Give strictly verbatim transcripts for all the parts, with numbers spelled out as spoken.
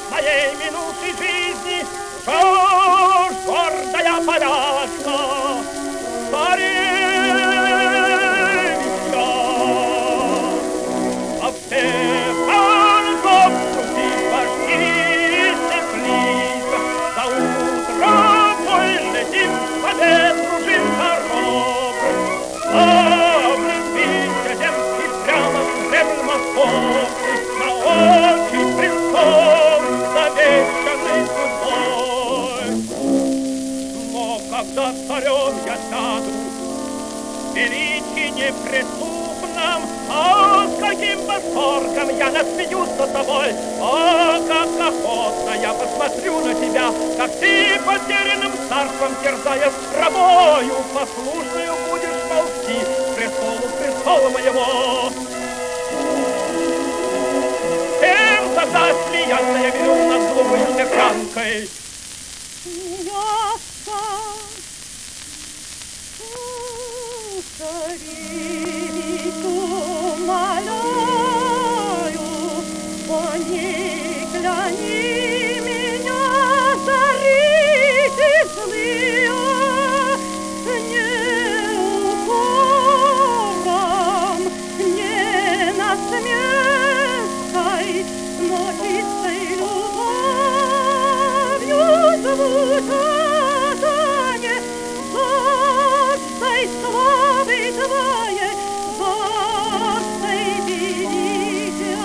моей минувшей жизни, что ж, гордая повязка, царевича. А все фонарем крутить пошли близко, за утро бой летим по ветру жим дорог. Облепился земский прямо в землю московский, на очи принцов завещанный судьбой. Но когда царем я сяду, величие неприступном, о, с каким восторгом я насмеюсь над тобой, о, как охотно я посмотрю на тебя, как ты потерянным царством, терзая рабою, послушную будешь ползти к престолу, к престолу моего. Тем тогда смеяться я велю над злобою девчонкой. Смеяться, царевичу умоляю, о, не кляни меня, царицы злые, не укором, не насмешкой, но чистой любовью звучание гордой славы твоей, гордой величия.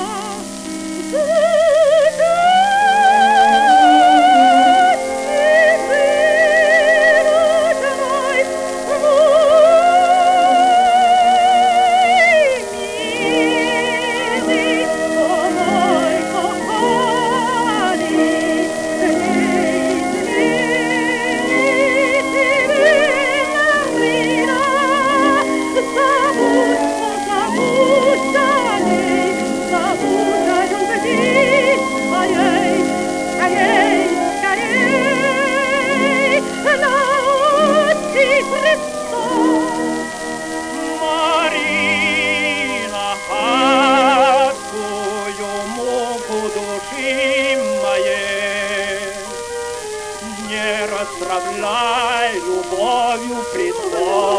Марина, адскую муку души моей не расстравляй любовью притворной.